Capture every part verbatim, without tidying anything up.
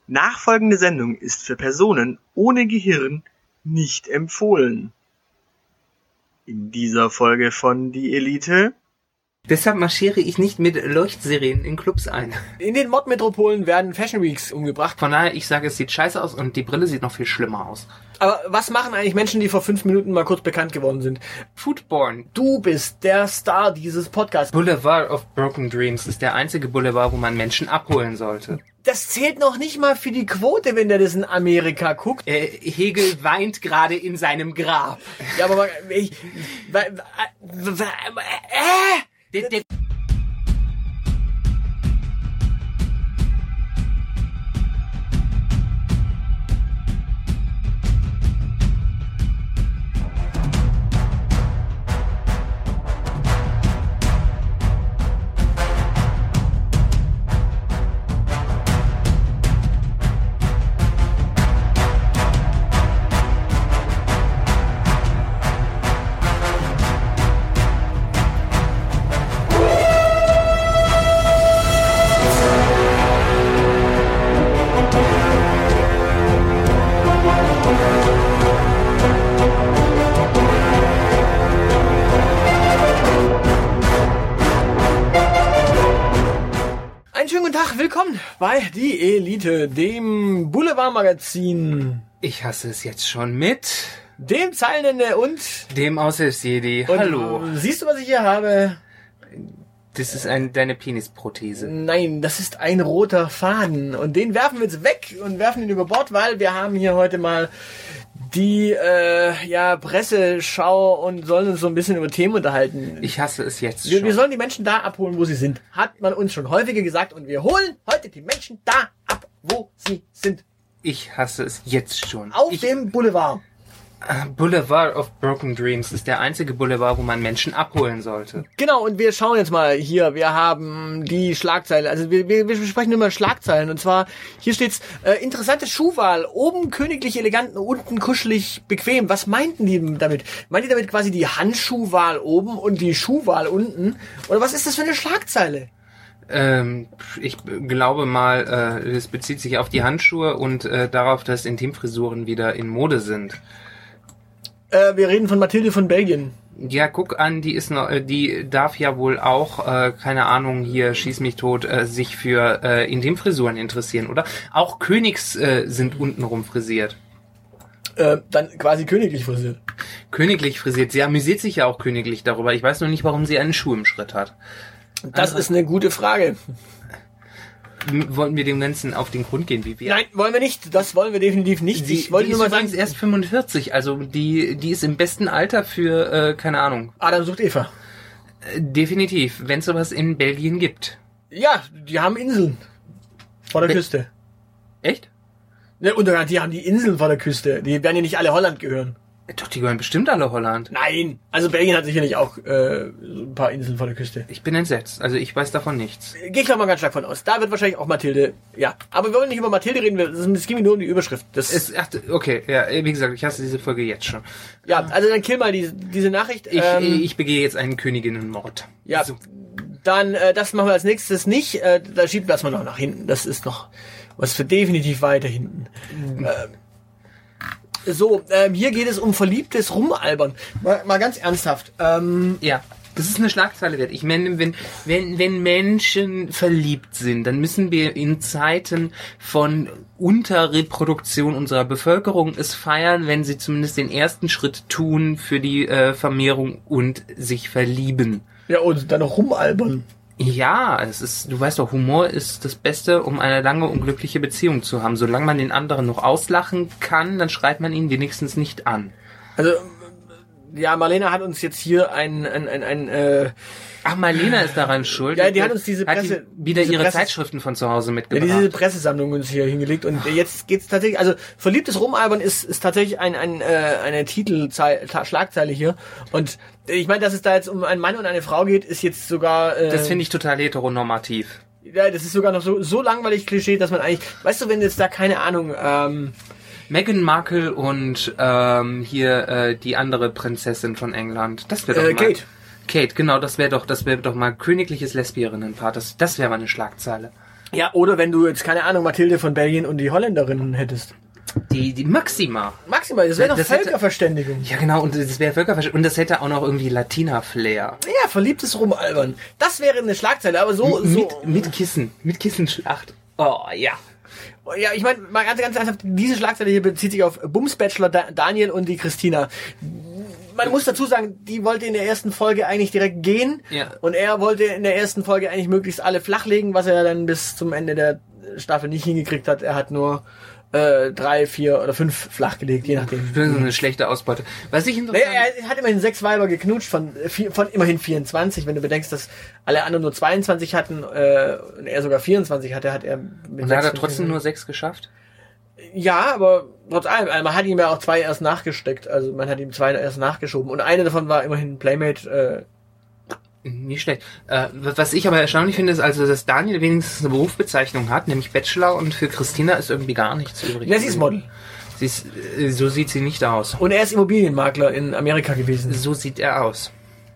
Nachfolgende Sendung ist für Personen ohne Gehirn nicht empfohlen. In dieser Folge von Die Elite. Deshalb marschiere ich nicht mit Leuchtsirenen in Clubs ein. In den Mod-Metropolen werden Fashion Weeks umgebracht. Von daher, ich sage, es sieht scheiße aus und die Brille sieht noch viel schlimmer aus. Aber was machen eigentlich Menschen, die vor fünf Minuten mal kurz bekannt geworden sind? Foodborne. Du bist der Star dieses Podcasts. Boulevard of Broken Dreams ist der einzige Boulevard, wo man Menschen abholen sollte. Das zählt noch nicht mal für die Quote, wenn der das in Amerika guckt. Äh, Hegel weint gerade in seinem Grab. Ja, aber ich... Äh, Der, der bei Die Elite, dem Boulevardmagazin. Ich hasse es jetzt schon mit dem Zeilenende und dem Aushilfsjedi. Hallo. Siehst du, was ich hier habe? Das ist ein, deine Penisprothese. Nein, das ist ein roter Faden. Und den werfen wir jetzt weg und werfen ihn über Bord, weil wir haben hier heute mal die äh, ja Presseschau und sollen uns so ein bisschen über Themen unterhalten. Ich hasse es jetzt wir, schon. Wir sollen die Menschen da abholen, wo sie sind. Hat man uns schon häufiger gesagt. Und wir holen heute die Menschen da ab, wo sie sind. Ich hasse es jetzt schon. Auf ich, dem Boulevard. Boulevard of Broken Dreams ist der einzige Boulevard, wo man Menschen abholen sollte. Genau, und wir schauen jetzt mal hier. Wir haben die Schlagzeile. Also wir, wir, wir sprechen immer Schlagzeilen. Und zwar, hier steht's, äh, interessante Schuhwahl. Oben königlich elegant, unten kuschelig bequem. Was meinten die damit? Meint ihr damit quasi die Handschuhwahl oben und die Schuhwahl unten? Oder was ist das für eine Schlagzeile? Ähm, ich glaube mal, äh, es bezieht sich auf die Handschuhe und äh, darauf, dass Intimfrisuren wieder in Mode sind. Äh, wir reden von Mathilde von Belgien. Ja, guck an, die ist noch, die darf ja wohl auch, äh, keine Ahnung, hier schieß mich tot, äh, sich für äh, Intimfrisuren interessieren, oder? Auch Königs äh, sind untenrum frisiert. Äh, dann quasi königlich frisiert. Königlich frisiert. Sie amüsiert sich ja auch königlich darüber. Ich weiß nur nicht, warum sie einen Schuh im Schritt hat. Das ist eine gute Frage. Wollten wir dem Ganzen auf den Grund gehen, wie wir? Nein, wollen wir nicht. Das wollen wir definitiv nicht. Sie, ich wollte die nur ist mal übrigens sagen, erst fünfundvierzig, also die die ist im besten Alter für, äh, keine Ahnung. Adam sucht Eva. Äh, definitiv, wenn es sowas in Belgien gibt. Ja, die haben Inseln vor der Be- Küste. Echt? Ne, und die haben die Inseln vor der Küste. Die werden ja nicht alle Holland gehören. Doch, die gehören bestimmt alle Holland. Nein, also Belgien hat sicherlich auch äh, ein paar Inseln vor der Küste. Ich bin entsetzt, also ich weiß davon nichts. Gehe ich doch mal ganz stark von aus. Da wird wahrscheinlich auch Mathilde, ja. Aber wir wollen nicht über Mathilde reden, es ging mir nur um die Überschrift. Das Es, ach, okay, ja, wie gesagt, ich hasse diese Folge jetzt schon. Ja, also dann kill mal diese, diese Nachricht. Ich, ähm, ich begehe jetzt einen Königinnenmord. Ja, So. dann äh, das machen wir als nächstes nicht. Äh, da schieben wir das mal noch nach hinten. Das ist noch was für definitiv weiter hinten. Mhm. Ähm, so, ähm, hier geht es um verliebtes Rumalbern. Mal, mal ganz ernsthaft. Ähm, Ja, das ist eine Schlagzeile wert. Ich meine, wenn, wenn, wenn Menschen verliebt sind, dann müssen wir in Zeiten von Unterreproduktion unserer Bevölkerung es feiern, wenn sie zumindest den ersten Schritt tun für die äh, Vermehrung und sich verlieben. ja, und dann noch rumalbern. Ja, es ist, du weißt doch, Humor ist das Beste, um eine lange unglückliche Beziehung zu haben. Solange man den anderen noch auslachen kann, dann schreit man ihn wenigstens nicht an. Also, ja, Marlena hat uns jetzt hier ein, ein, ein, ein äh, Ach, Marlena ist daran schuld. Ja, die hat uns diese Presse- hat die wieder diese ihre Presse- Zeitschriften von zu Hause ja, mitgebracht. diese Pressesammlung uns hier hingelegt und jetzt geht's tatsächlich, also verliebtes Rumalbern ist ist tatsächlich ein ein äh, eine Titelzeile, Schlagzeile hier und ich meine, dass es da jetzt um einen Mann und eine Frau geht, ist jetzt sogar äh, das finde ich total heteronormativ. Ja, das ist sogar noch so so langweilig Klischee, dass man eigentlich, weißt du, wenn jetzt da keine Ahnung, ähm Meghan Markle und ähm, hier äh, die andere Prinzessin von England, das wäre doch äh, mal Kate. Kate, genau, das wäre doch, das wäre doch mal königliches Lesbierinnenpaar. Das, das wäre mal eine Schlagzeile. Ja, oder wenn du jetzt, keine Ahnung, Mathilde von Belgien und die Holländerinnen hättest. Die, die Maxima. Maxima, das wäre doch Das hätte- Völkerverständigung. Ja, genau, und das wäre Völkerverständigung. Und das hätte auch noch irgendwie Latina-Flair. Ja, verliebtes Rumalbern. Das wäre eine Schlagzeile, aber so... so Mit, mit Kissen. Mit Kissenschlacht. Oh, ja. Ja, ich meine, mal ganz, ganz ernsthaft, diese Schlagzeile hier bezieht sich auf Bums-Bachelor da- Daniel und die Christina. Man muss dazu sagen, die wollte in der ersten Folge eigentlich direkt gehen. Ja. Und er wollte in der ersten Folge eigentlich möglichst alle flachlegen, was er dann bis zum Ende der Staffel nicht hingekriegt hat. Er hat nur äh, drei, vier oder fünf flachgelegt, je nachdem. Das ist eine schlechte Ausbeute. Was ich Naja, interessant... er hat immerhin sechs Weiber geknutscht von, äh, vier- von immerhin vierundzwanzig. Wenn du bedenkst, dass alle anderen nur zweiundzwanzig hatten äh, und er sogar vierundzwanzig hatte, hat er mit Und da hat er sechs- trotzdem nur sechs geschafft? Ja, aber trotz allem, man hat ihm ja auch zwei erst nachgesteckt, also man hat ihm zwei erst nachgeschoben und eine davon war immerhin Playmate. Äh, Nicht schlecht. Äh, was ich aber erstaunlich finde, ist also, dass Daniel wenigstens eine Berufsbezeichnung hat, nämlich Bachelor, und für Christina ist irgendwie gar nichts übrig. ja, sie ist Model. Sie ist, äh, so sieht sie nicht aus. Und er ist Immobilienmakler in Amerika gewesen. So sieht er aus.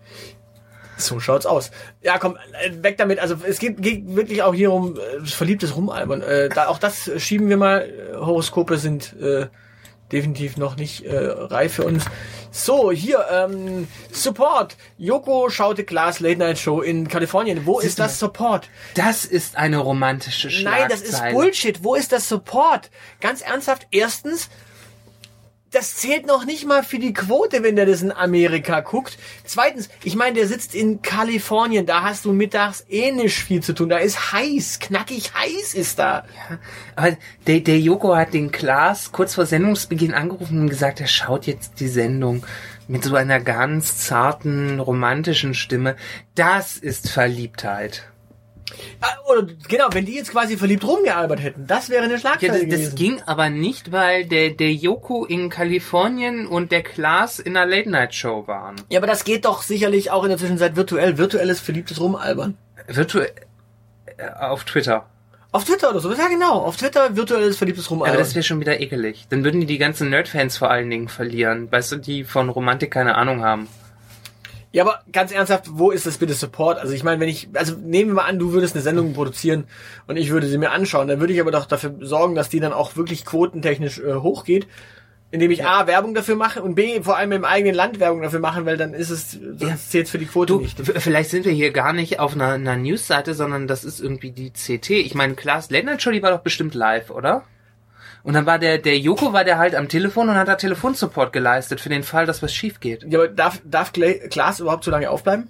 So schaut's aus. Ja, komm, äh, weg damit. Also es geht, geht wirklich auch hier um äh, verliebtes Rumalbern. Äh, da, auch das schieben wir mal. Äh, Horoskope sind äh, definitiv noch nicht äh, reif für uns. So, hier, ähm, Support. Yoko schaute Klaas Late Night Show in Kalifornien. Wo ist das Support? Das ist eine romantische Schlagzeile. Nein, das ist Bullshit. Wo ist das Support? Ganz ernsthaft, erstens, das zählt noch nicht mal für die Quote, wenn der das in Amerika guckt. Zweitens, ich meine, der sitzt in Kalifornien, da hast du mittags eh nicht viel zu tun. Da ist heiß, knackig heiß ist da. Aber der, der Joko hat den Klaas kurz vor Sendungsbeginn angerufen und gesagt, er schaut jetzt die Sendung mit so einer ganz zarten, romantischen Stimme. Das ist Verliebtheit. Ah, Oder genau, wenn die jetzt quasi verliebt rumgealbert hätten, das wäre eine Ja, Schlagzeile das, gewesen. das ging aber nicht, weil der, der Joko in Kalifornien und der Klaas in einer Late-Night-Show waren. Ja, aber das geht doch sicherlich auch in der Zwischenzeit virtuell. Virtuelles verliebtes Rumalbern. Virtuell äh, auf Twitter. Auf Twitter oder so. Ja, genau. Auf Twitter virtuelles verliebtes Rumalbern. Aber das wäre schon wieder ekelig. Dann würden die die ganzen Nerd-Fans vor allen Dingen verlieren. Weißt du, die von Romantik keine Ahnung haben. Ja, aber ganz ernsthaft, wo ist das bitte Support? Also ich meine, wenn ich, also nehmen wir mal an, du würdest eine Sendung produzieren und ich würde sie mir anschauen, dann würde ich aber doch dafür sorgen, dass die dann auch wirklich quotentechnisch äh, hochgeht, indem ich A, Werbung dafür mache und B, vor allem im eigenen Land Werbung dafür machen, weil dann ist es, sonst Ja. zählt es für die Quote Du, nicht. v- vielleicht sind wir hier gar nicht auf einer, einer News-Seite, sondern das ist irgendwie die C T. Ich meine, Klaas Late Night Show, die war doch bestimmt live, oder? Und dann war der, der Joko war der halt am Telefon und hat da Telefonsupport geleistet für den Fall, dass was schief geht. Ja, aber darf, darf Kla- Klaas überhaupt so lange aufbleiben?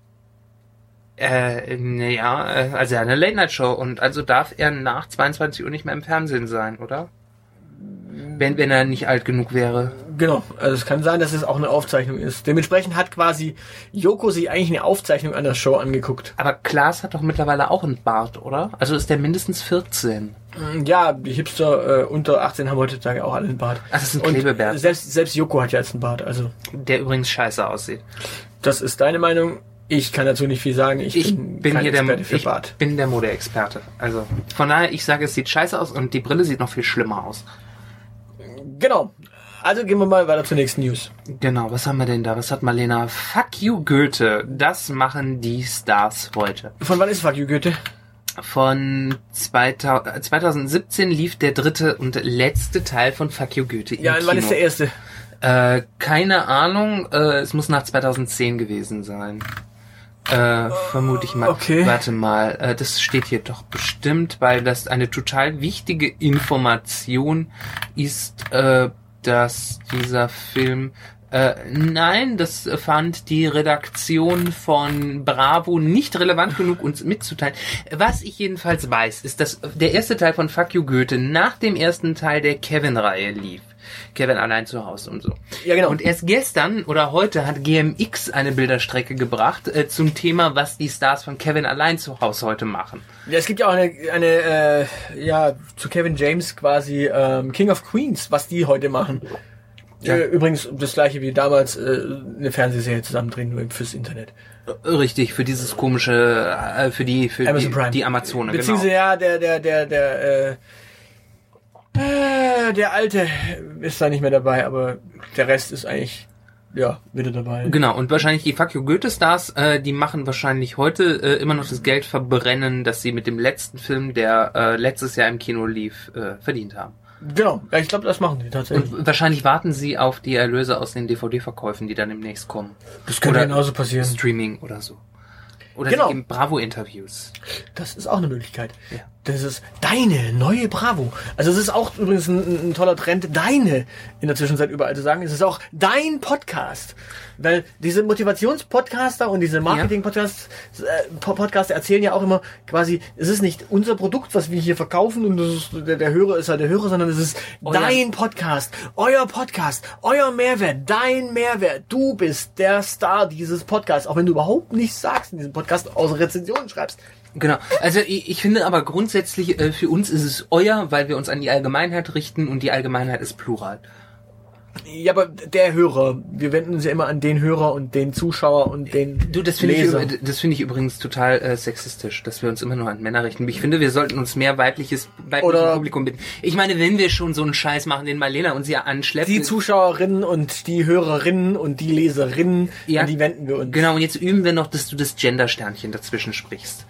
Äh, naja, also er hat eine Late Night Show und also darf er nach zweiundzwanzig Uhr nicht mehr im Fernsehen sein, oder? Wenn, wenn er nicht alt genug wäre. Genau, also es kann sein, dass es auch eine Aufzeichnung ist. Dementsprechend hat quasi Joko sich eigentlich eine Aufzeichnung einer Show angeguckt. Aber Klaas hat doch mittlerweile auch einen Bart, oder? Also ist der mindestens vierzehn. Ja, die Hipster äh, unter achtzehn haben heutzutage auch alle einen Bart. Ach, das ist ein Und Klebebär. Selbst, selbst Joko hat ja jetzt einen Bart, also Der übrigens scheiße aussieht. das ist deine Meinung. Ich kann dazu nicht viel sagen. Ich, Ich bin, bin kein hier der, Experte für ich Bart. bin der Modeexperte. Also von daher, ich sage, es sieht scheiße aus und die Brille sieht noch viel schlimmer aus. Genau. Also gehen wir mal weiter zur nächsten News. Genau, was haben wir denn da? Was hat Marlena? Fuck you Goethe. Das machen die Stars heute. Von wann ist Fuck You Goethe? Von zweitausend, zweitausendsiebzehn lief der dritte und letzte Teil von Fuck you Goethe im Ja, und wann Kino. ist der erste? Äh, keine Ahnung, äh, es muss nach zweitausendzehn gewesen sein. Äh, vermute ich mal. Okay. Warte mal, äh, das steht hier doch bestimmt, weil das eine total wichtige Information ist, äh, dass dieser Film Äh, nein, das fand die Redaktion von Bravo nicht relevant genug, uns mitzuteilen. Was ich jedenfalls weiß, ist, dass der erste Teil von Fuck You Goethe nach dem ersten Teil der Kevin-Reihe lief. Kevin allein zu Hause und so. Ja, genau. Und erst gestern oder heute hat G M X eine Bilderstrecke gebracht äh, zum Thema, was die Stars von Kevin allein zu Hause heute machen. Ja, es gibt ja auch eine, eine äh, ja, zu Kevin James quasi ähm, King of Queens, was die heute machen. Ja. Äh, übrigens das gleiche wie damals äh, eine Fernsehserie zusammendrehen, nur fürs Internet. Richtig, für dieses komische, äh, für die, für Amazon die, Prime. die Amazone, Beziehungsweise genau. ja, der, der, der, der, äh, äh, der Alte ist da nicht mehr dabei, aber der Rest ist eigentlich ja, wieder dabei. Genau, und wahrscheinlich die Fuck You Goethe-Stars, äh, die machen wahrscheinlich heute äh, immer noch das Geld verbrennen, das sie mit dem letzten Film, der äh, letztes Jahr im Kino lief, äh, verdient haben. Genau, ja, ich glaube, das machen die tatsächlich. Und wahrscheinlich warten sie auf die Erlöse aus den D V D-Verkäufen, die dann demnächst kommen. Das könnte oder genauso passieren. Streaming oder so. Oder Genau. sie geben Bravo-Interviews. Das ist auch eine Möglichkeit. Ja. Das ist deine neue Bravo. Also es ist auch übrigens ein, ein toller Trend, deine in der Zwischenzeit überall zu sagen. Es ist auch dein Podcast. Weil diese Motivationspodcaster und diese Marketing-Podcasts äh, Podcaster erzählen ja auch immer quasi, es ist nicht unser Produkt, was wir hier verkaufen und das ist, der, der Hörer ist halt der Hörer, sondern es ist Oh, dein ja. Podcast, euer Podcast, euer Mehrwert, dein Mehrwert. Du bist der Star dieses Podcasts, auch wenn du überhaupt nichts sagst in diesem Podcast, außer Rezensionen schreibst. Genau. Also ich, ich finde aber grundsätzlich, äh, für uns ist es euer, weil wir uns an die Allgemeinheit richten und die Allgemeinheit ist plural. Ja, aber der Hörer, wir wenden uns ja immer an den Hörer und den Zuschauer und den Du, das finde ich, Leser. üb- das finde ich übrigens total äh, sexistisch, dass wir uns immer nur an Männer richten. Ich finde, wir sollten uns mehr weibliches, weibliches Oder- Publikum bitten. Ich meine, wenn wir schon so einen Scheiß machen, den Marlena uns ja anschleppt. Die Zuschauerinnen und die Hörerinnen und die Leserinnen, Ja. an die wenden wir uns. Genau, und jetzt üben wir noch, dass du das Gender-Sternchen dazwischen sprichst.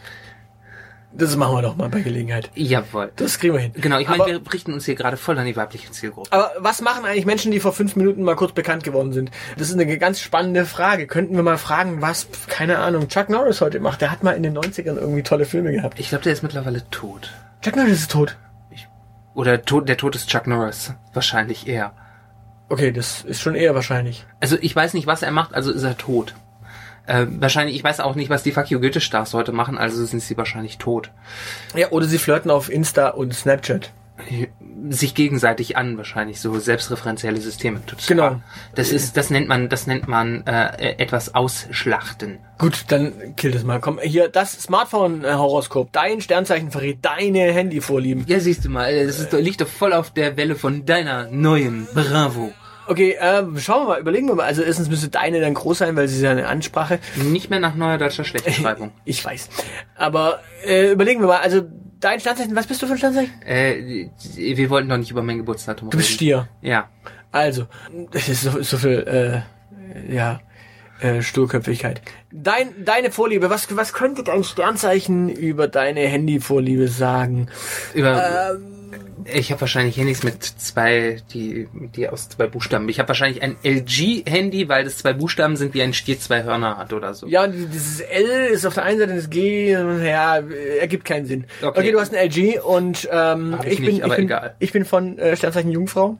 Das machen wir doch mal bei Gelegenheit. Jawohl. Das kriegen wir hin. Genau, ich meine, aber, wir richten uns hier gerade voll an die weibliche Zielgruppe. aber was machen eigentlich Menschen, die vor fünf Minuten mal kurz bekannt geworden sind? Das ist eine ganz spannende Frage. Könnten wir mal fragen, was, keine Ahnung, Chuck Norris heute macht? Der hat mal in den neunzigern irgendwie tolle Filme gehabt. Ich glaube, der ist mittlerweile tot. Chuck Norris ist tot. Oder tot, der Tod ist Chuck Norris. Wahrscheinlich eher. Okay, das ist schon eher wahrscheinlich. Also ich weiß nicht, was er macht, also ist er tot. Äh, wahrscheinlich, ich weiß auch nicht, was die Fuck You Goethe-Stars heute machen, also sind sie wahrscheinlich tot. Ja, oder sie flirten auf Insta und Snapchat. Sich gegenseitig an, wahrscheinlich, so selbstreferenzielle Systeme. Total. Genau. Das ist, das nennt man, das nennt man äh, etwas ausschlachten. Gut, dann kill das mal. Komm, hier, das Smartphone-Horoskop. Dein Sternzeichen verrät deine Handyvorlieben. Ja, siehst du mal, das ist, liegt doch voll auf der Welle von deiner neuen Bravo. Okay, ähm, schauen wir mal, überlegen wir mal. Also erstens müsste deine dann groß sein, weil sie ist ja eine Ansprache. Nicht mehr nach neuer deutscher Schlechtschreibung. Ich weiß. Aber äh, überlegen wir mal. Also dein Sternzeichen, was bist du für ein Sternzeichen? Äh, wir wollten doch nicht über mein Geburtsdatum reden. Du bist Stier. Ja. Also, das ist so, so viel, äh, ja, äh, Sturköpfigkeit. Dein, deine Vorliebe, was, was könnte dein Sternzeichen über deine Handyvorliebe sagen? Über, Ähm, ich habe wahrscheinlich Handys mit zwei, die, die aus zwei Buchstaben. Ich habe wahrscheinlich ein L G-Handy, weil das zwei Buchstaben sind, wie ein Stier zwei Hörner hat oder so. Ja, dieses L ist auf der einen Seite das G, ja, ergibt keinen Sinn. Okay, Okay. du hast ein L G und ähm, Hab ich, ich bin, nicht, aber ich bin, egal. ich bin von äh, Sternzeichen Jungfrau.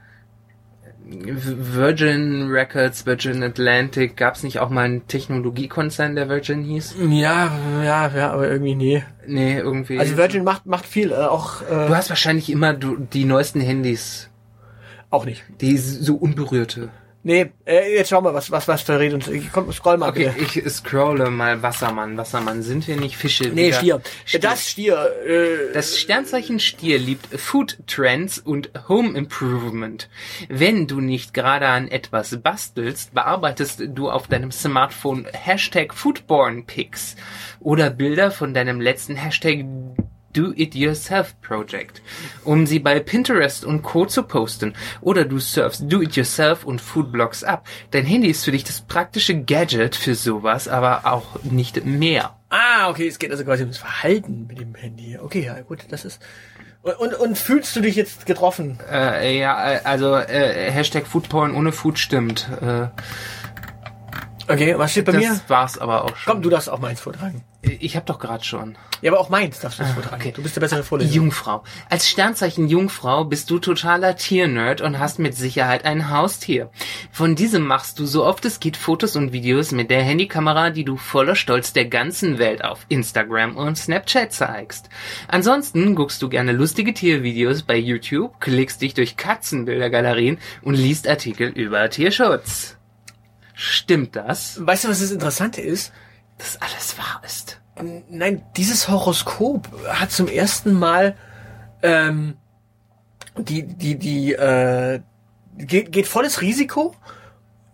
Virgin Records, Virgin Atlantic, gab's nicht auch mal einen Technologiekonzern, der Virgin hieß? Ja, ja, ja, aber irgendwie nee. Nee, irgendwie. Also Virgin macht macht viel, äh, auch äh, Du hast wahrscheinlich immer du, die neuesten Handys, auch nicht. die so unberührte. Nee, äh, jetzt schau mal, was was was verrät uns. Komm, scroll mal Okay, bitte. ich scrolle mal Wassermann. Wassermann, sind wir nicht Fische? Nee, wieder? Stier. Stier. Das Stier. Äh, Das Sternzeichen Stier liebt Food Trends und Home Improvement. Wenn du nicht gerade an etwas bastelst, bearbeitest du auf deinem Smartphone Hashtag Foodborne Pics oder Bilder von deinem letzten Hashtag Do-It-Yourself-Project, um sie bei Pinterest und Co. zu posten. Oder du surfst Do-It-Yourself und Foodblogs ab. Dein Handy ist für dich das praktische Gadget für sowas, aber auch nicht mehr. ah, okay, es geht also quasi ums Verhalten mit dem Handy. Okay, ja, gut, das ist. Und, und, und fühlst du dich jetzt getroffen? Äh, ja, äh, also äh, Hashtag Foodporn ohne Food stimmt. Äh, Okay, was steht bei das mir? war's aber auch schon. Komm, du darfst auch meins vortragen. Ich habe doch gerade schon. Ja, aber auch meins darfst du es vortragen. okay. Du bist der bessere Vorleser. Jungfrau. Als Sternzeichen Jungfrau bist du totaler Tiernerd und hast mit Sicherheit ein Haustier. Von diesem machst du so oft es geht Fotos und Videos mit der Handykamera, die du voller Stolz der ganzen Welt auf Instagram und Snapchat zeigst. Ansonsten guckst du gerne lustige Tiervideos bei YouTube, klickst dich durch Katzenbildergalerien und liest Artikel über Tierschutz. Stimmt das? Weißt du, was das Interessante ist? Dass alles wahr ist. Nein, dieses Horoskop hat zum ersten Mal ähm, die, die, die, äh, geht, geht volles Risiko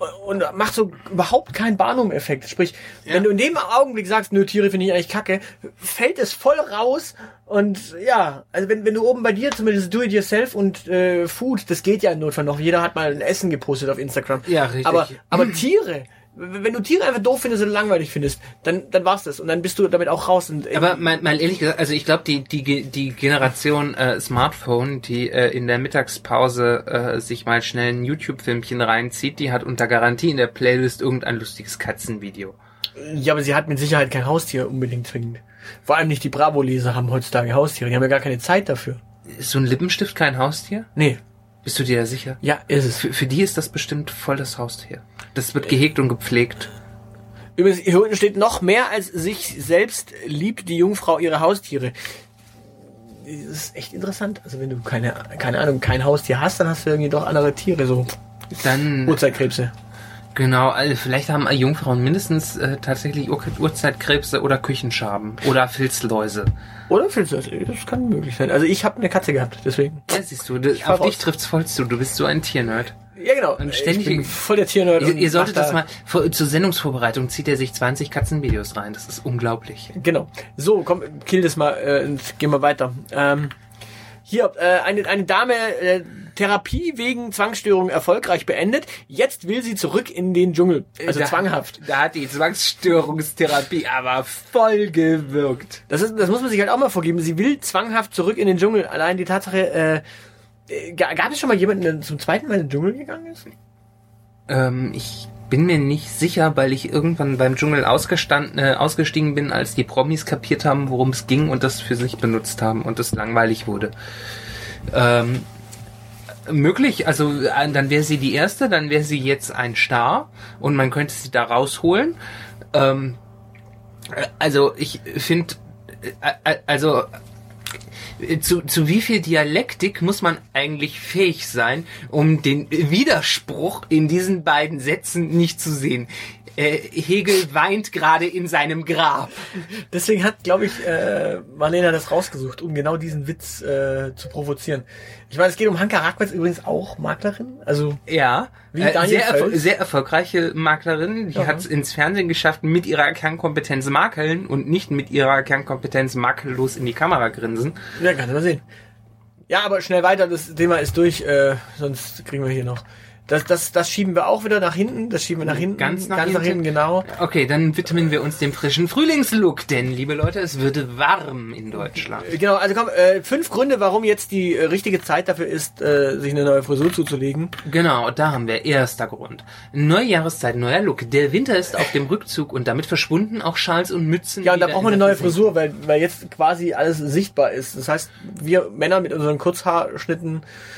und macht so überhaupt keinen Barnum-Effekt. Sprich, ja. wenn du in dem Augenblick sagst, nö, Tiere finde ich eigentlich kacke, fällt es voll raus und ja, also wenn wenn du oben bei dir zumindest Do-it-yourself und äh, Food, das geht ja im Notfall noch. Jeder hat mal ein Essen gepostet auf Instagram. Ja, richtig. Aber, aber Tiere... Wenn du Tiere einfach doof findest oder langweilig findest, dann dann war's das und dann bist du damit auch raus. Und aber mal, mal ehrlich gesagt, also ich glaube die die die Generation äh, Smartphone, die äh, in der Mittagspause äh, sich mal schnell ein YouTube-Filmchen reinzieht, die hat unter Garantie in der Playlist irgendein lustiges Katzenvideo. Ja, aber sie hat mit Sicherheit kein Haustier unbedingt zwingend. Vor allem nicht die Bravo-Leser haben heutzutage Haustiere. Die haben ja gar keine Zeit dafür. Ist so ein Lippenstift kein Haustier? Nee. Bist du dir da sicher? Ja, ist es. Für, für die ist das bestimmt voll das Haustier. Das wird gehegt und gepflegt. Übrigens, hier unten steht noch mehr als sich selbst liebt die Jungfrau ihre Haustiere. Das ist echt interessant. Also wenn du keine, keine Ahnung, kein Haustier hast, dann hast du irgendwie doch andere Tiere, so dann Urzeitkrebse. Genau, also vielleicht haben Jungfrauen mindestens äh, tatsächlich Ur- Urzeitkrebse oder Küchenschaben oder Filzläuse. Oder Filzläuse, das kann möglich sein. Also ich habe eine Katze gehabt, deswegen. Ja, siehst du, das, auf dich trifft's voll zu. Du bist so ein Tiernerd. Ja, genau. Und ständig, ich bin voll der Tiernerd. Ihr, ihr solltet das mal, vor, zur Sendungsvorbereitung zieht er sich zwanzig Katzenvideos rein. Das ist unglaublich. Genau. So, komm, kill das mal äh, und gehen wir weiter. Ähm, hier, äh, eine, eine Dame, äh, Therapie wegen Zwangsstörung erfolgreich beendet. Jetzt will sie zurück in den Dschungel. Also da, zwanghaft. Da hat die Zwangsstörungstherapie aber voll gewirkt. Das ist, das muss man sich halt auch mal vorgeben. Sie will zwanghaft zurück in den Dschungel. Allein die Tatsache, äh, gab es schon mal jemanden, der zum zweiten Mal in den Dschungel gegangen ist? Ähm, ich bin mir nicht sicher, weil ich irgendwann beim Dschungel ausgestanden, äh, ausgestiegen bin, als die Promis kapiert haben, worum es ging und das für sich benutzt haben und es langweilig wurde. Ähm, möglich, also äh, dann wäre sie die Erste, dann wäre sie jetzt ein Star und man könnte sie da rausholen. Ähm, äh, also ich finde, äh, äh, also Zu, zu wie viel Dialektik muss man eigentlich fähig sein, um den Widerspruch in diesen beiden Sätzen nicht zu sehen? Äh, Hegel weint gerade in seinem Grab. Deswegen hat, glaube ich, äh, Marlena das rausgesucht, um genau diesen Witz äh, zu provozieren. Ich meine, es geht um Hanka Rackwitz, übrigens auch Maklerin. Also ja, wie äh, sehr, erfol- sehr erfolgreiche Maklerin. Die ja. hat es ins Fernsehen geschafft mit ihrer Kernkompetenz makeln und nicht mit ihrer Kernkompetenz makellos in die Kamera grinsen. Ja, kannst du mal sehen. Ja, aber schnell weiter, das Thema ist durch, äh, sonst kriegen wir hier noch... Das, das, das schieben wir auch wieder nach hinten. Das schieben wir nach hinten. Ganz nach, ganz hinten. nach hinten, genau. Okay, dann widmen wir uns dem frischen Frühlingslook, denn, liebe Leute, es wird warm in Deutschland. Genau, also komm, äh, fünf Gründe, warum jetzt die äh, richtige Zeit dafür ist, äh, sich eine neue Frisur zuzulegen. Genau, da haben wir erster Grund. Neue Jahreszeit, neuer Look. Der Winter ist auf dem Rückzug und damit verschwunden auch Schals und Mützen. Ja, und da braucht man eine neue Frisur, weil, weil jetzt quasi alles sichtbar ist. Das heißt, wir Männer mit unseren Kurzhaarschnitten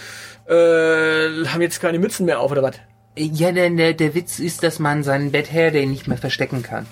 äh, haben jetzt keine Mützen mehr auf, oder was? Ja, denn der, der Witz ist, dass man seinen Bad Hair Day nicht mehr verstecken kann.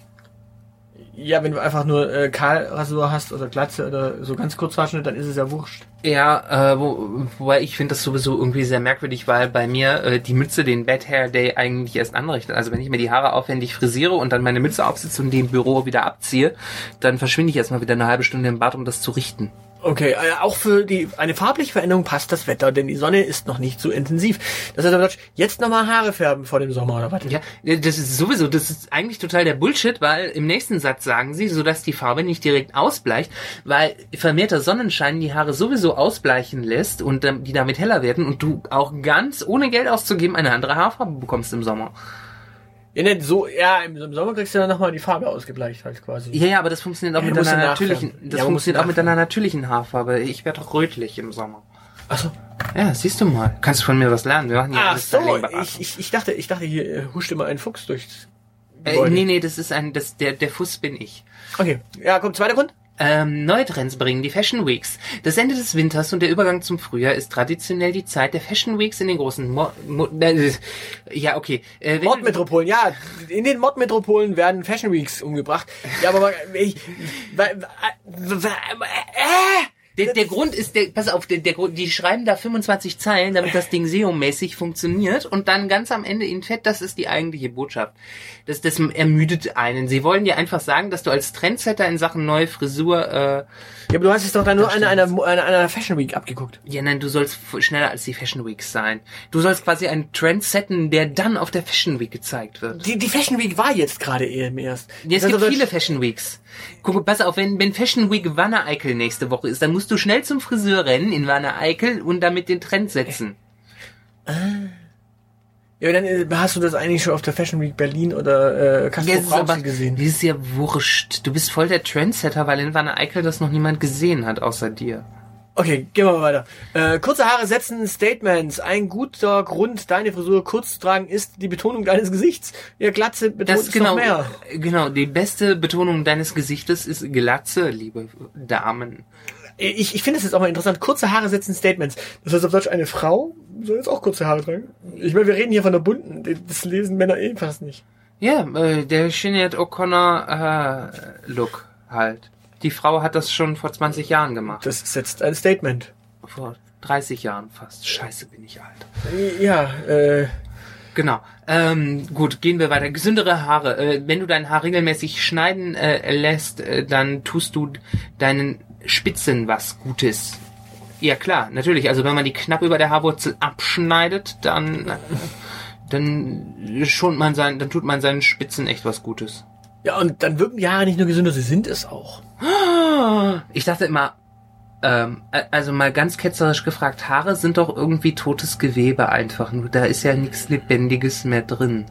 Ja, wenn du einfach nur äh, Kahlrasur hast oder Glatze oder so ganz Kurzhaarschnitt, dann ist es ja wurscht. Ja, äh, wo, wobei ich finde das sowieso irgendwie sehr merkwürdig, weil bei mir äh, die Mütze den Bad Hair Day eigentlich erst anrichtet. Also wenn ich mir die Haare aufwendig frisiere und dann meine Mütze aufsitze und die im Büro wieder abziehe, dann verschwinde ich erstmal wieder eine halbe Stunde im Bad, um das zu richten. Okay, äh, auch für die eine farbliche Veränderung passt das Wetter, denn die Sonne ist noch nicht so intensiv. Das heißt aber, jetzt nochmal Haare färben vor dem Sommer, oder was? Ja, das ist sowieso, das ist eigentlich total der Bullshit, weil im nächsten Satz sagen sie, so dass die Farbe nicht direkt ausbleicht, weil vermehrter Sonnenschein die Haare sowieso ausbleichen lässt und ähm, die damit heller werden und du auch ganz ohne Geld auszugeben eine andere Haarfarbe bekommst im Sommer. Ja, nicht so, ja, im Sommer kriegst du dann nochmal die Farbe ausgebleicht halt quasi. Ja, ja, aber das funktioniert auch ja, mit deiner natürlichen, das ja, funktioniert auch mit deiner natürlichen Haarfarbe. Ich werde doch rötlich im Sommer. Ach so. Ja, siehst du mal. Kannst du von mir was lernen? Wir machen ja Ach alles so, Styling-Beratung. ich, ich, ich dachte, ich dachte, hier äh, huscht immer ein Fuchs durchs Äh, Gebäude. nee, nee, das ist ein, das, der, der Fuß bin ich. Okay, ja, komm, zweiter Grund. Ähm, neue Trends bringen die Fashion Weeks. Das Ende des Winters und der Übergang zum Frühjahr ist traditionell die Zeit der Fashion Weeks in den großen Mo Mo äh, ja, okay. Äh, Mod-Metropolen, ja, in den Mod-Metropolen werden Fashion Weeks umgebracht. Ja, aber mal, ich, äh, Der, der Grund ist, der, pass auf, der, der Grund, die schreiben da fünfundzwanzig Zeilen, damit das Ding S E O-mäßig funktioniert und dann ganz am Ende in Fett, das ist die eigentliche Botschaft. Das, das ermüdet einen. Sie wollen dir einfach sagen, dass du als Trendsetter in Sachen neue Frisur, äh, ja, aber du hast es doch dann nur an einer, einer, einer Fashion Week abgeguckt. Ja, nein, du sollst schneller als die Fashion Week sein. Du sollst quasi einen Trend setten, der dann auf der Fashion Week gezeigt wird. Die, die Fashion Week war jetzt gerade eben erst. Ja, es das gibt heißt, viele Fashion Weeks. Guck, pass auf, wenn, wenn Fashion Week Wanne-Eickel nächste Woche ist, dann musst du schnell zum Friseur rennen in Wanne-Eickel und damit den Trend setzen. Ah. Ja, dann äh, hast du das eigentlich schon auf der Fashion Week Berlin oder äh, Castro gesehen? Das ist ja wurscht. Du bist voll der Trendsetter, weil in Wanne-Eickel das noch niemand gesehen hat, außer dir. Okay, gehen wir mal weiter. Äh, kurze Haare setzen Statements. Ein guter Grund, deine Frisur kurz zu tragen, ist die Betonung deines Gesichts. Ja, Glatze betont das es genau, noch mehr. Genau, die beste Betonung deines Gesichtes ist Glatze, liebe Damen. Ich, ich finde es jetzt auch mal interessant. Kurze Haare setzen Statements. Das heißt auf Deutsch, eine Frau soll jetzt auch kurze Haare tragen. Ich meine, wir reden hier von der bunten. Das lesen Männer ebenfalls nicht. Ja, äh, der Sinead O'Connor äh, Look halt. Die Frau hat das schon vor zwanzig Jahren gemacht. Das ist jetzt ein Statement. Vor dreißig Jahren fast. Scheiße, bin ich alt. Ja, äh... Genau. Ähm, gut, gehen wir weiter. Gesündere Haare. Äh, wenn du dein Haar regelmäßig schneiden äh, lässt, äh, dann tust du deinen Spitzen was Gutes. Ja klar, natürlich. Also wenn man die knapp über der Haarwurzel abschneidet, dann dann schont man sein, dann tut man seinen Spitzen echt was Gutes. Ja, und dann wirken die Haare nicht nur gesünder, sie sind es auch. Ich dachte immer, ähm, also mal ganz ketzerisch gefragt, Haare sind doch irgendwie totes Gewebe einfach. Nur da ist ja nichts Lebendiges mehr drin.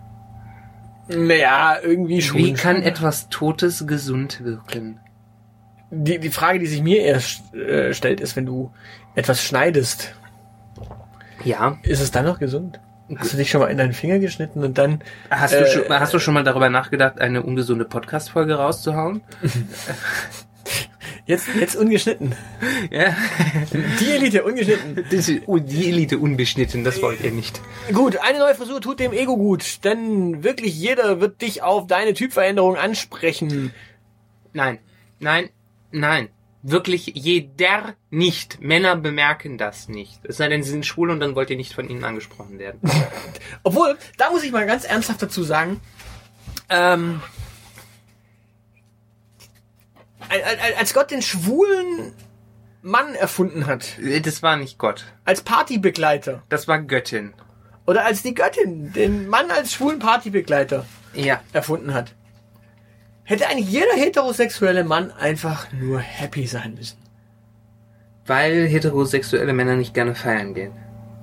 Naja, irgendwie schon. Wie kann etwas Totes gesund wirken? Die, die Frage, die sich mir erst äh, stellt, ist, wenn du etwas schneidest. Ja. Ist es dann noch gesund? Hast du dich schon mal in deinen Finger geschnitten und dann... Hast, äh, du, schon, hast du schon mal darüber nachgedacht, eine ungesunde Podcast-Folge rauszuhauen? Jetzt, jetzt ungeschnitten. Ja. Die Elite ungeschnitten. Das ist, oh, die Elite unbeschnitten, das wollt ihr nicht. Gut, eine neue Frisur tut dem Ego gut, denn wirklich jeder wird dich auf deine Typveränderung ansprechen. Nein, nein, nein. Wirklich jeder nicht. Männer bemerken das nicht. Es sei denn, sie sind schwul und dann wollt ihr nicht von ihnen angesprochen werden. Obwohl, da muss ich mal ganz ernsthaft dazu sagen, ähm, als Gott den schwulen Mann erfunden hat. Das war nicht Gott. Als Partybegleiter. Das war Göttin. Oder als die Göttin den Mann als schwulen Partybegleiter ja. erfunden hat. Hätte eigentlich jeder heterosexuelle Mann einfach nur happy sein müssen. Weil heterosexuelle Männer nicht gerne feiern gehen.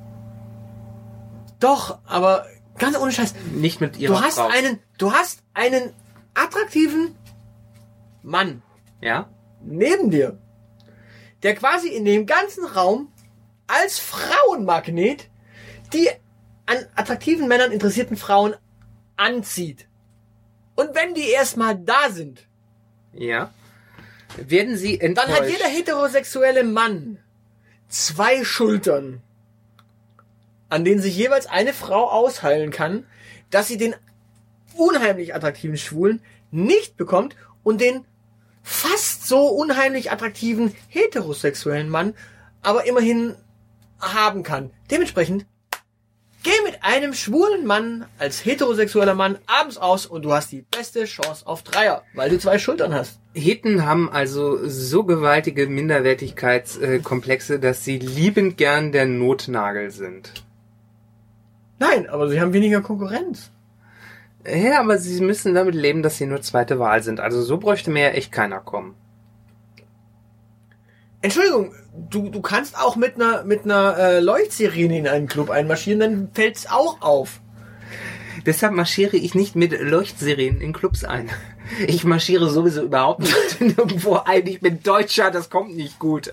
Doch, aber ganz ohne Scheiß. Nicht mit ihrer du hast Frau. einen, du hast einen attraktiven Mann. Ja? Neben dir. Der quasi in dem ganzen Raum als Frauenmagnet die an attraktiven Männern interessierten Frauen anzieht. Und wenn die erstmal da sind, ja, werden sie enttäuscht. Dann hat jeder heterosexuelle Mann zwei Schultern, an denen sich jeweils eine Frau ausheilen kann, dass sie den unheimlich attraktiven Schwulen nicht bekommt und den fast so unheimlich attraktiven heterosexuellen Mann aber immerhin haben kann. Dementsprechend geh mit einem schwulen Mann als heterosexueller Mann abends aus und du hast die beste Chance auf Dreier, weil du zwei Schultern hast. Heten haben also so gewaltige Minderwertigkeitskomplexe, dass sie liebend gern der Notnagel sind. Nein, aber sie haben weniger Konkurrenz. Ja, aber sie müssen damit leben, dass sie nur zweite Wahl sind. Also so bräuchte mir ja echt keiner kommen. Entschuldigung, du, du kannst auch mit einer mit einer äh, Leuchtsirene in einen Club einmarschieren, dann fällt's auch auf. Deshalb marschiere ich nicht mit Leuchtsirenen in Clubs ein. Ich marschiere sowieso überhaupt nicht irgendwo ein. Ich bin Deutscher, das kommt nicht gut.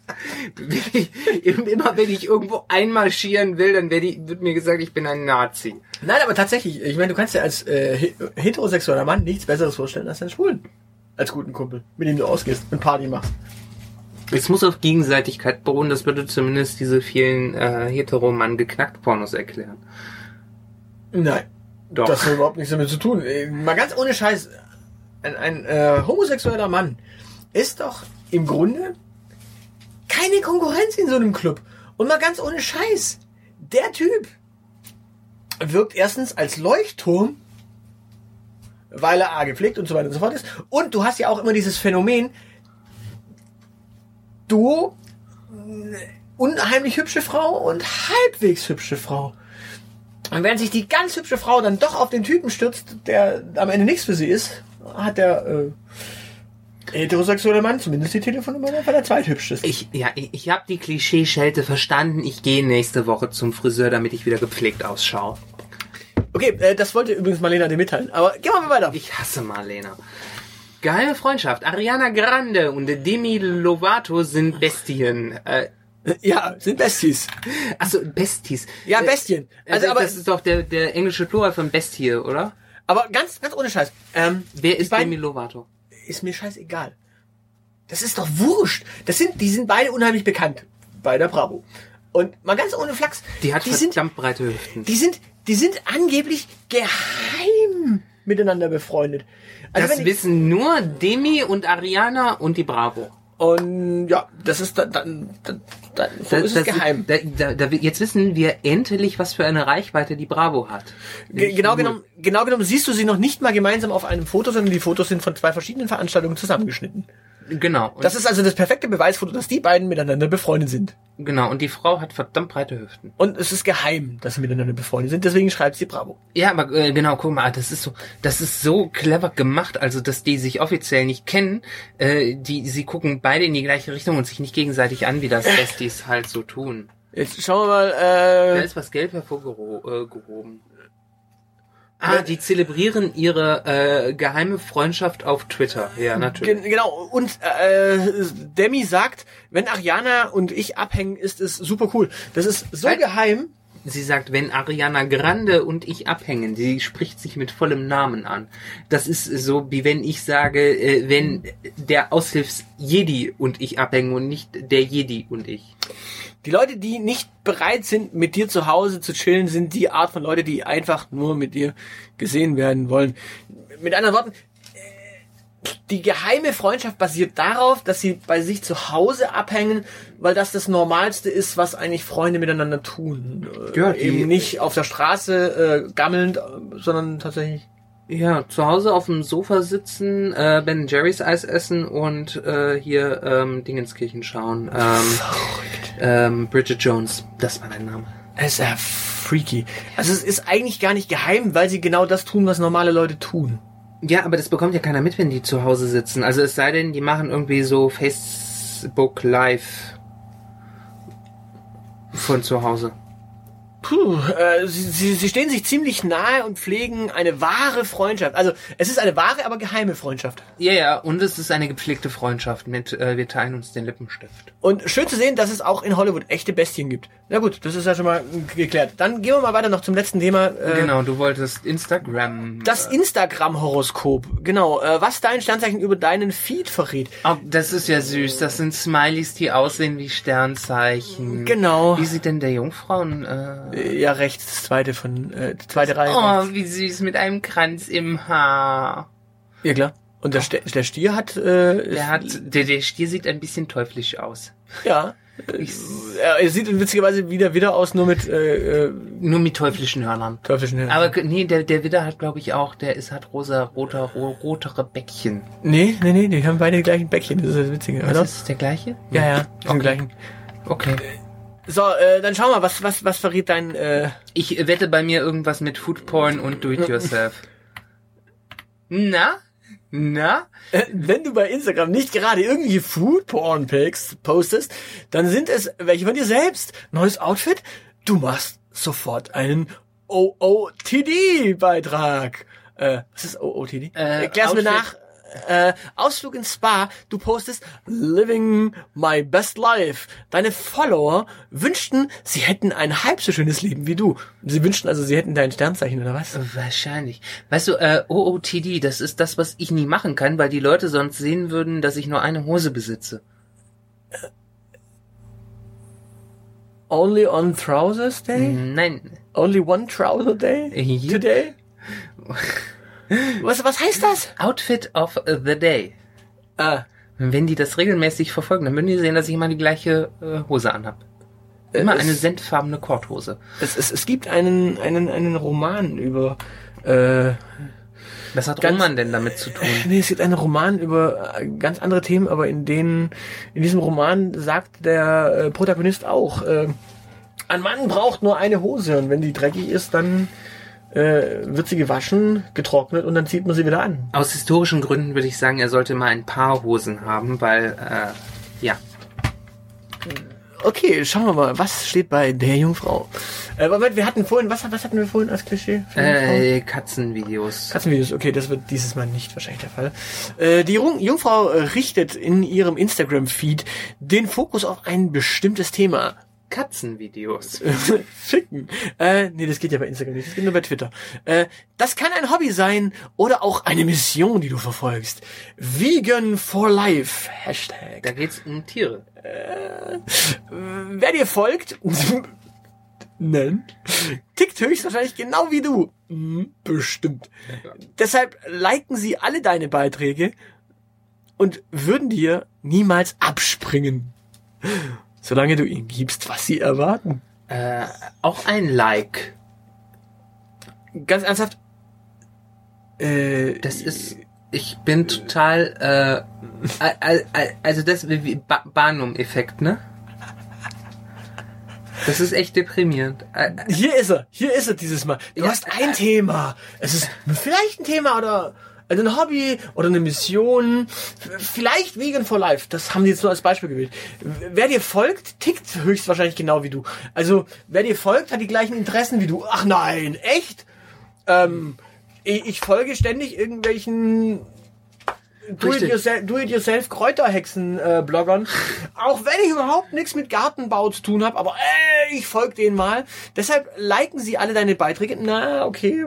Immer wenn ich irgendwo einmarschieren will, dann wird, die, wird mir gesagt, ich bin ein Nazi. Nein, aber tatsächlich, ich meine, du kannst dir als äh, heterosexueller Mann nichts Besseres vorstellen als einen Schwulen. Als guten Kumpel, mit dem du ausgehst und Party machst. Es muss auf Gegenseitigkeit beruhen, das würde zumindest diese vielen äh, hetero-Mann-Geknackt-Pornos erklären. Nein, doch. Das hat überhaupt nichts damit zu tun. Mal ganz ohne Scheiß, ein, ein äh, homosexueller Mann ist doch im Grunde keine Konkurrenz in so einem Club. Und mal ganz ohne Scheiß. Der Typ wirkt erstens als Leuchtturm, weil er A gepflegt und so weiter und so fort ist. Und du hast ja auch immer dieses Phänomen, du, unheimlich hübsche Frau und halbwegs hübsche Frau. Und wenn sich die ganz hübsche Frau dann doch auf den Typen stürzt, der am Ende nichts für sie ist, hat der äh, heterosexuelle Mann zumindest die Telefonnummer von der zweithübschste. Ich, ja, ich, ich habe die Klischeeschelte verstanden. Ich gehe nächste Woche zum Friseur, damit ich wieder gepflegt ausschaue. Okay, äh, das wollte übrigens Marlena dir mitteilen. Aber gehen wir mal weiter. Ich hasse Marlena. Geheime Freundschaft. Ariana Grande und Demi Lovato sind Bestien. Äh, ja, sind Besties. Achso, Besties. Ja, Bestien. Also, Also, aber, das ist doch der, der englische Plural von Bestie, oder? aber ganz, ganz ohne Scheiß. Ähm, Wer ist beiden- Demi Lovato? Ist mir scheißegal. Das ist doch wurscht. Das sind, die sind beide unheimlich bekannt bei der Bravo. Und mal ganz ohne Flachs. Die hat die sind, verdammt breite Hüften. die sind, die sind angeblich geheim miteinander befreundet. Also Das wenn ich, wissen nur Demi und Ariana und die Bravo. und ja, das ist dann, dann, dann, dann so ist es geheim. Da, da, da, jetzt wissen wir endlich, was für eine Reichweite die Bravo hat. Ge- genau Nur- genommen, genau genommen siehst du sie noch nicht mal gemeinsam auf einem Foto, sondern die Fotos sind von zwei verschiedenen Veranstaltungen zusammengeschnitten. Genau. Und, Das ist also das perfekte Beweisfoto, dass die beiden miteinander befreundet sind. genau. Und die Frau hat verdammt breite Hüften. Und es ist geheim, dass sie miteinander befreundet sind, deswegen schreibt sie Bravo. Ja, aber äh, genau, guck mal, das ist so, das ist so clever gemacht, also dass die sich offiziell nicht kennen, äh, die, sie gucken beide in die gleiche Richtung und sich nicht gegenseitig an, wie das Besties halt so tun. Jetzt schauen wir mal, Da äh, ist was gelb hervorgehoben. Ah, die zelebrieren ihre äh, geheime Freundschaft auf Twitter. Ja, natürlich. gen- genau, und äh, Demi sagt, wenn Ariana und ich abhängen, ist es super cool. Das ist so Halt. geheim. Sie sagt, wenn Ariana Grande und ich abhängen, sie spricht sich mit vollem Namen an. Das ist so, wie wenn ich sage, äh, wenn der Aushilfs-Jedi und ich abhängen und nicht der Jedi und ich. Die Leute, die nicht bereit sind, mit dir zu Hause zu chillen, sind die Art von Leute, die einfach nur mit dir gesehen werden wollen. Mit anderen Worten, äh, die geheime Freundschaft basiert darauf, dass sie bei sich zu Hause abhängen, weil das das Normalste ist, was eigentlich Freunde miteinander tun. Äh, Ja, die- eben nicht auf der Straße äh, gammelnd, äh, sondern tatsächlich. Ja, zu Hause auf dem Sofa sitzen, äh, Ben Jerry's Eis essen und äh, hier ähm, Dingenskirchen schauen. Ähm, ähm, Bridget Jones, das war dein Name. Es ist ja freaky. Also es ist eigentlich gar nicht geheim, weil sie genau das tun, was normale Leute tun. Ja, aber das bekommt ja keiner mit, wenn die zu Hause sitzen. Also es sei denn, die machen irgendwie so Facebook Live von zu Hause. Puh, äh, sie, sie, sie stehen sich ziemlich nahe und pflegen eine wahre Freundschaft. Also es ist eine wahre, aber geheime Freundschaft. Ja, ja, und es ist eine gepflegte Freundschaft mit, äh, wir teilen uns den Lippenstift. Und schön zu sehen, dass es auch in Hollywood echte Bestien gibt. Na gut, das ist ja schon mal geklärt. Dann gehen wir mal weiter noch zum letzten Thema. Äh, Genau, du wolltest Instagram. Das Instagram-Horoskop. Genau, äh, was dein Sternzeichen über deinen Feed verrät. Oh, das ist ja süß. Das sind Smileys, die aussehen wie Sternzeichen. Genau. Wie sieht denn der Jungfrauen? Äh, Äh, Ja, rechts, das zweite von, äh, die zweite Reihe. oh, wie süß mit einem Kranz im Haar. Ja, klar. Und der, St- der Stier hat, äh, Der hat, der, der Stier sieht ein bisschen teuflisch aus. ja. Ich, Er er sieht witzigerweise wie der Widder aus, nur mit äh, äh, nur mit teuflischen Hörnern. teuflischen Händen. Aber g- nee, der, der Widder hat, glaube ich, auch, der ist, hat rosa, roter, ro, rotere Bäckchen. Nee, nee, nee, die haben beide die gleichen Bäckchen. Das ist das Witzige, Was oder? ist das, der gleiche? Ja, ja, die Okay. sind gleichen. Okay. So, äh, dann schau mal, was, was, was verrät dein, äh, Ich wette bei mir irgendwas mit Foodporn und Do-it-yourself. Na? Na? äh, wenn du bei Instagram nicht gerade irgendwie Food-Porn-Pics postest, dann sind es welche von dir selbst. Neues Outfit? Du machst sofort einen O O T D-Beitrag. Äh, was ist O O T D? Äh, Erklär's mir Outfit- nach. Äh, Ausflug ins Spa, du postest Living my best life. Deine Follower wünschten, sie hätten ein halb so schönes Leben wie du. Sie wünschten also, sie hätten dein Sternzeichen oder was? Wahrscheinlich. Weißt du, äh, O O T D, das ist das, was ich nie machen kann, weil die Leute sonst sehen würden, dass ich nur eine Hose besitze. Only on Trousers Day? Nein. Only one trouser day? Ja. Today? Was, was heißt das? Outfit of the Day. Ah, Wenn die das regelmäßig verfolgen, dann würden die sehen, dass ich immer die gleiche äh, Hose anhab. Immer es, eine senffarbene Korthose. Es, es, es gibt einen, einen, einen Roman über... Äh, Was hat ganz, Roman denn damit zu tun? Nee, es gibt einen Roman über ganz andere Themen, aber in denen, in diesem Roman sagt der äh, Protagonist auch, äh, ein Mann braucht nur eine Hose und wenn die dreckig ist, dann äh, wird sie gewaschen, getrocknet und dann zieht man sie wieder an. Aus historischen Gründen würde ich sagen, er sollte mal ein paar Hosen haben, weil, äh, ja. Okay, schauen wir mal, was steht bei der Jungfrau? Äh, Moment, wir hatten vorhin, was, was hatten wir vorhin als Klischee? Äh, Katzenvideos. Katzenvideos, okay, das wird dieses Mal nicht wahrscheinlich der Fall. Äh, die Jung- Jungfrau richtet in ihrem Instagram-Feed den Fokus auf ein bestimmtes Thema. Katzenvideos. Schicken. Äh, nee, das geht ja bei Instagram nicht, das geht nur bei Twitter. Äh, das kann ein Hobby sein oder auch eine Mission, die du verfolgst. Vegan for Life. Hashtag. Da geht's um Tiere. Äh, wer dir folgt, nein, tickt höchstwahrscheinlich genau wie du. Mhm, bestimmt. Deshalb liken sie alle deine Beiträge und würden dir niemals abspringen. Solange du ihnen gibst, was sie erwarten. Äh, auch ein Like. Ganz ernsthaft. Äh, Das ist, ich bin total, äh, also das wie ba- Barnum-Effekt, ne? Das ist echt deprimierend. Hier ist er, hier ist er dieses Mal. Du Ja, hast ein Thema. Es ist vielleicht ein Thema oder also ein Hobby oder eine Mission. Vielleicht Vegan for Life. Das haben sie jetzt nur als Beispiel gewählt. Wer dir folgt, tickt höchstwahrscheinlich genau wie du. Also wer dir folgt, hat die gleichen Interessen wie du. Ach nein, echt? Ähm, ich, ich folge ständig irgendwelchen Do-it-yourself, Do-it-yourself Kräuterhexen-Bloggern. Auch wenn ich überhaupt nichts mit Gartenbau zu tun habe, aber ey, ich folge denen mal. Deshalb liken sie alle deine Beiträge. Na, okay.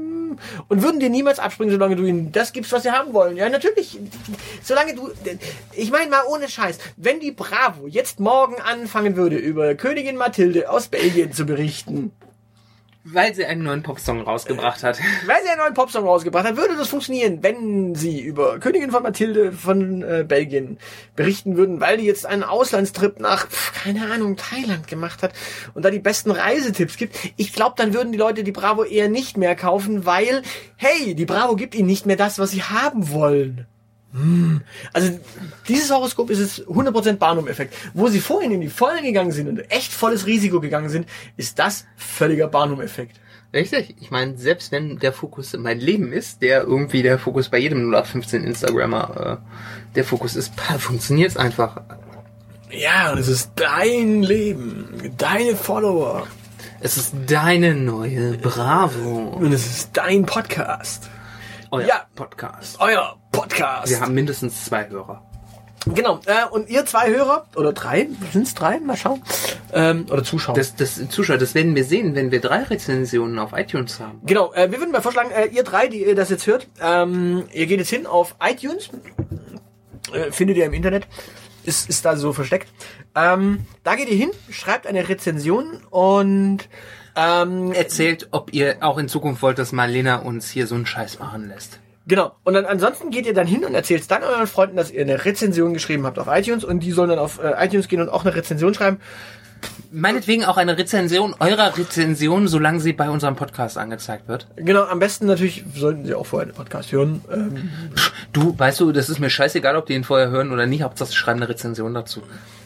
Und würden dir niemals abspringen, solange du ihnen das gibst, was sie haben wollen. Ja, natürlich. Solange du... Ich meine mal ohne Scheiß. Wenn die Bravo jetzt morgen anfangen würde, über Königin Mathilde aus Belgien zu berichten... Weil sie einen neuen Popsong rausgebracht hat. Weil sie einen neuen Popsong rausgebracht hat, würde das funktionieren, wenn sie über Königin von Mathilde von äh, Belgien berichten würden, weil die jetzt einen Auslandstrip nach, pf, keine Ahnung, Thailand gemacht hat und da die besten Reisetipps gibt. Ich glaube, dann würden die Leute die Bravo eher nicht mehr kaufen, weil, hey, die Bravo gibt ihnen nicht mehr das, was sie haben wollen. Hm. Also dieses Horoskop ist es hundert Prozent Barnum-Effekt. Wo sie vorhin in die Vollen gegangen sind und echt volles Risiko gegangen sind, ist das völliger Barnum-Effekt. Richtig. Ich meine, selbst wenn der Fokus mein Leben ist, der irgendwie der Fokus bei jedem null acht fünfzehn Instagrammer äh, der Fokus ist, funktioniert es einfach. Ja, und es ist dein Leben, deine Follower. Es ist deine neue Bravo. Und es ist dein Podcast. Euer Ja. Podcast. Euer Podcast. Wir haben mindestens zwei Hörer. Genau, äh, und ihr zwei Hörer, oder drei, sind es drei? Mal schauen. Ähm, oder Zuschauer. Das, das Zuschauer, das werden wir sehen, wenn wir drei Rezensionen auf iTunes haben. Genau, äh, wir würden mal vorschlagen, äh, ihr drei, die ihr das jetzt hört, ähm, ihr geht jetzt hin auf iTunes, äh, findet ihr im Internet, ist, ist da so versteckt. Ähm, da geht ihr hin, schreibt eine Rezension und ähm, Erzählt, ob ihr auch in Zukunft wollt, dass Marlena uns hier so einen Scheiß machen lässt. Genau. Und dann ansonsten geht ihr dann hin und erzählt dann euren Freunden, dass ihr eine Rezension geschrieben habt auf iTunes und die sollen dann auf äh, iTunes gehen und auch eine Rezension schreiben. Meinetwegen auch eine Rezension eurer Rezension, solange sie bei unserem Podcast angezeigt wird. Genau, am besten natürlich sollten sie auch vorher den Podcast hören. Ähm, Du, weißt du, das ist mir scheißegal, ob die ihn vorher hören oder nicht, Hauptsache sie schreiben eine Rezension dazu.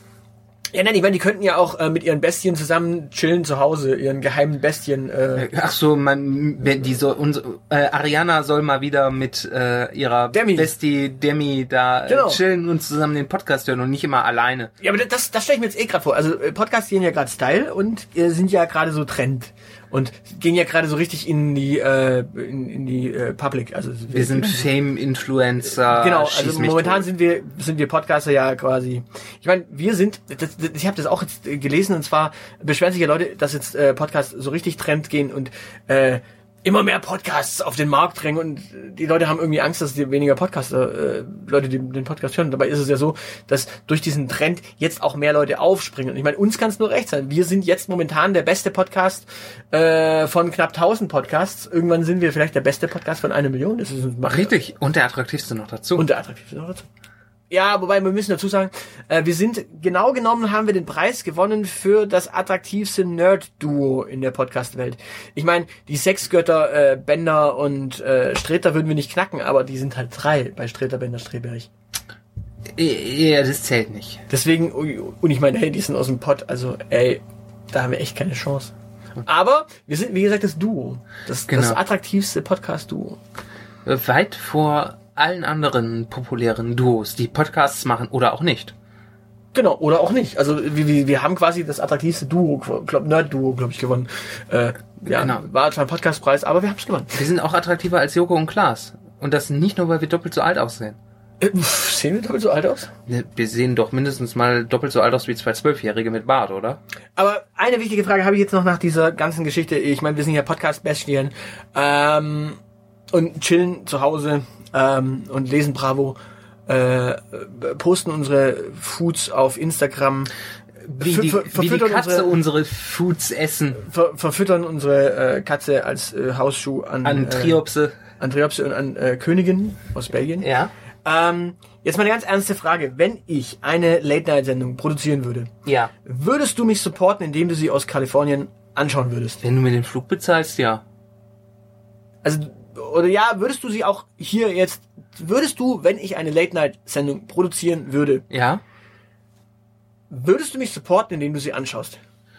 ja, nein, ich meine, die könnten ja auch äh, mit ihren Bestien zusammen chillen zu Hause, ihren geheimen Bestien. Äh, Ach so, man, wenn die so, uns, äh, Ariana soll mal wieder mit äh, ihrer Demi. Bestie Demi da Genau. äh, chillen und zusammen den Podcast hören und nicht immer alleine. ja, aber das, das stelle ich mir jetzt eh gerade vor. Also äh, Podcasts gehen ja gerade Style und äh, sind ja gerade so Trend. Und gehen ja gerade so richtig in die äh, in, in die äh, Public. Also Wir sind Fame-Influencer. genau, schieß also mich momentan tot. sind wir sind wir Podcaster ja quasi. Ich meine, wir sind, das, das, ich habe das auch jetzt gelesen und zwar beschweren sich ja Leute, dass jetzt äh, Podcasts so richtig Trend gehen und äh, immer mehr Podcasts auf den Markt drängen und die Leute haben irgendwie Angst, dass die weniger Podcaster, äh, Leute, die den Podcast hören. Dabei ist es ja so, dass durch diesen Trend jetzt auch mehr Leute aufspringen. Und ich meine, uns kann es nur recht sein. Wir sind jetzt momentan der beste Podcast äh, von knapp tausend Podcasts. Irgendwann sind wir vielleicht der beste Podcast von einer Million. Das ist Richtig, und der attraktivste noch dazu. und der attraktivste noch dazu. Ja, wobei wir müssen dazu sagen, äh, wir sind, genau genommen haben wir den Preis gewonnen für das attraktivste Nerd-Duo in der Podcast-Welt. Ich meine, die Sexgötter äh, Bender und äh, Streter würden wir nicht knacken, aber die sind halt drei bei Streter, Bender, Streberg. Ja, das zählt nicht. Deswegen, und ich meine, hey, die sind aus dem Pott, also ey, da haben wir echt keine Chance. Aber wir sind, wie gesagt, das Duo. Das, Genau. das attraktivste Podcast-Duo. Weit vor allen anderen populären Duos, die Podcasts machen oder auch nicht. Genau, oder auch nicht. Also wir, wir, wir haben quasi das attraktivste Duo, glaub, Nerd-Duo, glaube ich, gewonnen. Äh, ja, Genau. war zwar ein Podcastpreis, aber wir haben es gewonnen. Wir sind auch attraktiver als Joko und Klaas. Und das nicht nur, weil wir doppelt so alt aussehen. Äh, pff, sehen wir doppelt so alt aus? Wir sehen doch mindestens mal doppelt so alt aus wie zwei Zwölfjährige mit Bart, oder? Aber eine wichtige Frage habe ich jetzt noch nach dieser ganzen Geschichte. Ich meine, wir sind ja Podcast-Bestien ähm, und chillen zu Hause ähm, und lesen Bravo, äh, posten unsere Foods auf Instagram, Wie ver- die, ver- wie die verfüttern Katze unsere, unsere Foods essen. ver- verfüttern unsere äh, Katze als äh, Hausschuh an, An äh, Triopse. an Triopse und an äh, Königin aus Belgien. Ja. Ähm, jetzt mal eine ganz ernste Frage. Wenn ich eine Late-Night-Sendung produzieren würde, Ja. würdest du mich supporten, indem du sie aus Kalifornien anschauen würdest? Wenn du mir den Flug bezahlst, ja. Also, oder ja, würdest du sie auch hier jetzt, würdest du, wenn ich eine Late-Night-Sendung produzieren würde, Ja. würdest du mich supporten, indem du sie anschaust?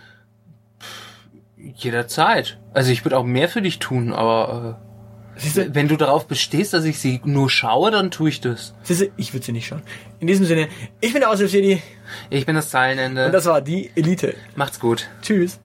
Jederzeit. Also ich würde auch mehr für dich tun, aber Siehst äh, du, wenn du darauf bestehst, dass ich sie nur schaue, dann tue ich das. siehst du, ich würde sie nicht schauen. In diesem Sinne, ich bin der Aushilfs-Jedi Ich bin das Zeilenende. und das war die Elite. Macht's gut. Tschüss.